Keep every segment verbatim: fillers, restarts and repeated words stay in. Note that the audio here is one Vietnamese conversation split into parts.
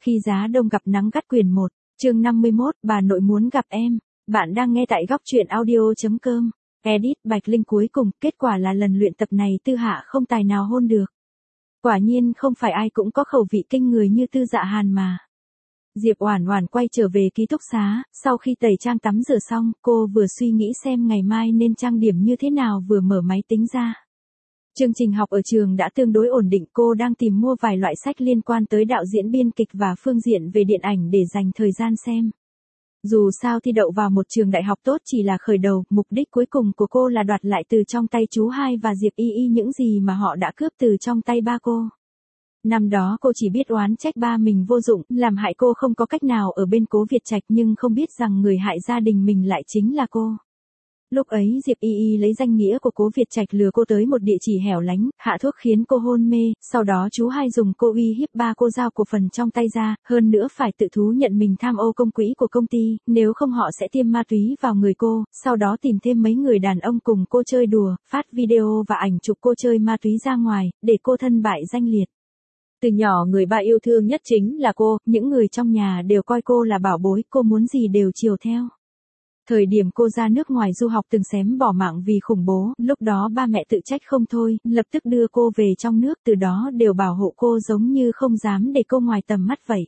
Khi giá đông gặp nắng gắt quyển một, chương năm mươi mốt, bà nội muốn gặp em. Bạn đang nghe tại góc truyện audio chấm com. Edit Bạch Linh cuối cùng, kết quả là lần luyện tập này Tư Hạ không tài nào hôn được. Quả nhiên không phải ai cũng có khẩu vị kinh người như Tư Dạ Hàn mà. Diệp Oản Oản quay trở về ký túc xá, sau khi tẩy trang tắm rửa xong, cô vừa suy nghĩ xem ngày mai nên trang điểm như thế nào vừa mở máy tính ra. Chương trình học ở trường đã tương đối ổn định, cô đang tìm mua vài loại sách liên quan tới đạo diễn biên kịch và phương diện về điện ảnh để dành thời gian xem. Dù sao thi đậu vào một trường đại học tốt chỉ là khởi đầu, mục đích cuối cùng của cô là đoạt lại từ trong tay chú hai và Diệp Y Y những gì mà họ đã cướp từ trong tay ba cô. Năm đó cô chỉ biết oán trách ba mình vô dụng, làm hại cô không có cách nào ở bên Cố Việt Trạch, nhưng không biết rằng người hại gia đình mình lại chính là cô. Lúc ấy Diệp Y Y lấy danh nghĩa của Cố Việt Trạch lừa cô tới một địa chỉ hẻo lánh, hạ thuốc khiến cô hôn mê, sau đó chú hai dùng cô uy hiếp ba cô giao cổ phần trong tay ra, hơn nữa phải tự thú nhận mình tham ô công quỹ của công ty, nếu không họ sẽ tiêm ma túy vào người cô, sau đó tìm thêm mấy người đàn ông cùng cô chơi đùa, phát video và ảnh chụp cô chơi ma túy ra ngoài, để cô thân bại danh liệt. Từ nhỏ người ba yêu thương nhất chính là cô, những người trong nhà đều coi cô là bảo bối, cô muốn gì đều chiều theo. Thời điểm cô ra nước ngoài du học từng xém bỏ mạng vì khủng bố, lúc đó ba mẹ tự trách không thôi, lập tức đưa cô về trong nước, từ đó đều bảo hộ cô giống như không dám để cô ngoài tầm mắt vậy.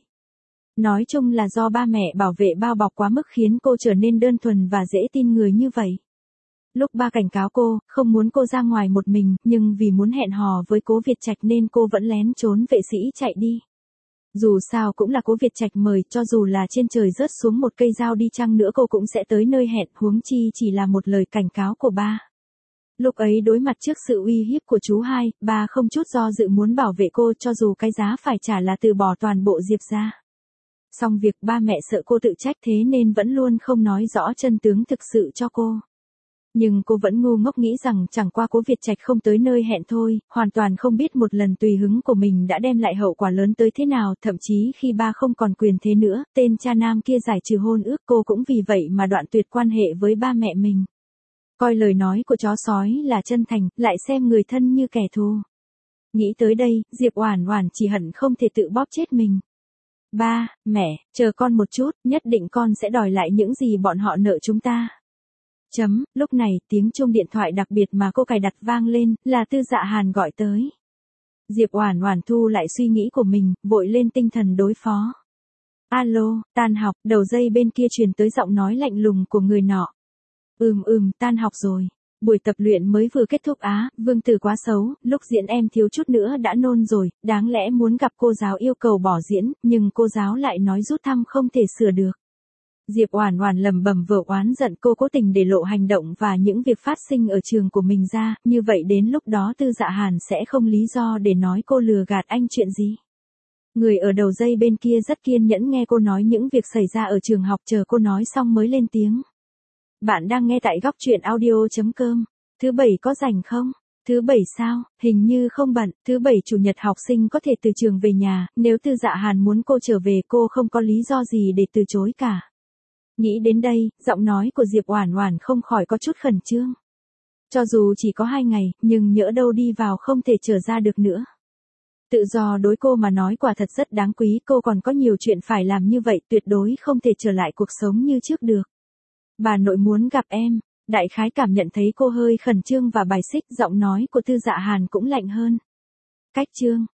Nói chung là do ba mẹ bảo vệ bao bọc quá mức khiến cô trở nên đơn thuần và dễ tin người như vậy. Lúc ba cảnh cáo cô, không muốn cô ra ngoài một mình, nhưng vì muốn hẹn hò với Cố Việt Trạch nên cô vẫn lén trốn vệ sĩ chạy đi. Dù sao cũng là Cố Việt Trạch mời, cho dù là trên trời rớt xuống một cây dao đi chăng nữa cô cũng sẽ tới nơi hẹn, huống chi chỉ là một lời cảnh cáo của ba. Lúc ấy đối mặt trước sự uy hiếp của chú hai, ba không chút do dự muốn bảo vệ cô cho dù cái giá phải trả là từ bỏ toàn bộ Diệp gia. Xong việc ba mẹ sợ cô tự trách thế nên vẫn luôn không nói rõ chân tướng thực sự cho cô. Nhưng cô vẫn ngu ngốc nghĩ rằng chẳng qua Cố Việt Trạch không tới nơi hẹn thôi, hoàn toàn không biết một lần tùy hứng của mình đã đem lại hậu quả lớn tới thế nào, thậm chí khi ba không còn quyền thế nữa, tên cha nam kia giải trừ hôn ước cô cũng vì vậy mà đoạn tuyệt quan hệ với ba mẹ mình. Coi lời nói của chó sói là chân thành, lại xem người thân như kẻ thù. Nghĩ tới đây, Diệp Oản Oản chỉ hận không thể tự bóp chết mình. Ba, mẹ, chờ con một chút, nhất định con sẽ đòi lại những gì bọn họ nợ chúng ta. Chấm, lúc này tiếng chuông điện thoại đặc biệt mà cô cài đặt vang lên, là Tư Dạ Hàn gọi tới. Diệp Oản Oản thu lại suy nghĩ của mình, vội lên tinh thần đối phó. Alo, tan học, đầu dây bên kia truyền tới giọng nói lạnh lùng của người nọ. Ừm ừm, tan học rồi. Buổi tập luyện mới vừa kết thúc á, Vương Tử quá xấu, lúc diễn em thiếu chút nữa đã nôn rồi, đáng lẽ muốn gặp cô giáo yêu cầu bỏ diễn, nhưng cô giáo lại nói rút thăm không thể sửa được. Diệp Oản Oản lẩm bẩm vừa oán giận cô cố tình để lộ hành động và những việc phát sinh ở trường của mình ra, như vậy đến lúc đó Tư Dạ Hàn sẽ không lý do để nói cô lừa gạt anh chuyện gì. Người ở đầu dây bên kia rất kiên nhẫn nghe cô nói những việc xảy ra ở trường học, chờ cô nói xong mới lên tiếng. Bạn đang nghe tại góc truyện audio chấm com. Thứ bảy có rảnh không? Thứ bảy sao? Hình như không bận, thứ bảy chủ nhật học sinh có thể từ trường về nhà, nếu Tư Dạ Hàn muốn cô trở về cô không có lý do gì để từ chối cả. Nghĩ đến đây, giọng nói của Diệp Oản Oản không khỏi có chút khẩn trương. Cho dù chỉ có hai ngày, nhưng nhỡ đâu đi vào không thể trở ra được nữa. Tự do đối cô mà nói quả thật rất đáng quý, cô còn có nhiều chuyện phải làm như vậy, tuyệt đối không thể trở lại cuộc sống như trước được. Bà nội muốn gặp em. Đại khái cảm nhận thấy cô hơi khẩn trương và bài xích, giọng nói của Tư Dạ Hàn cũng lạnh hơn. Cách chương,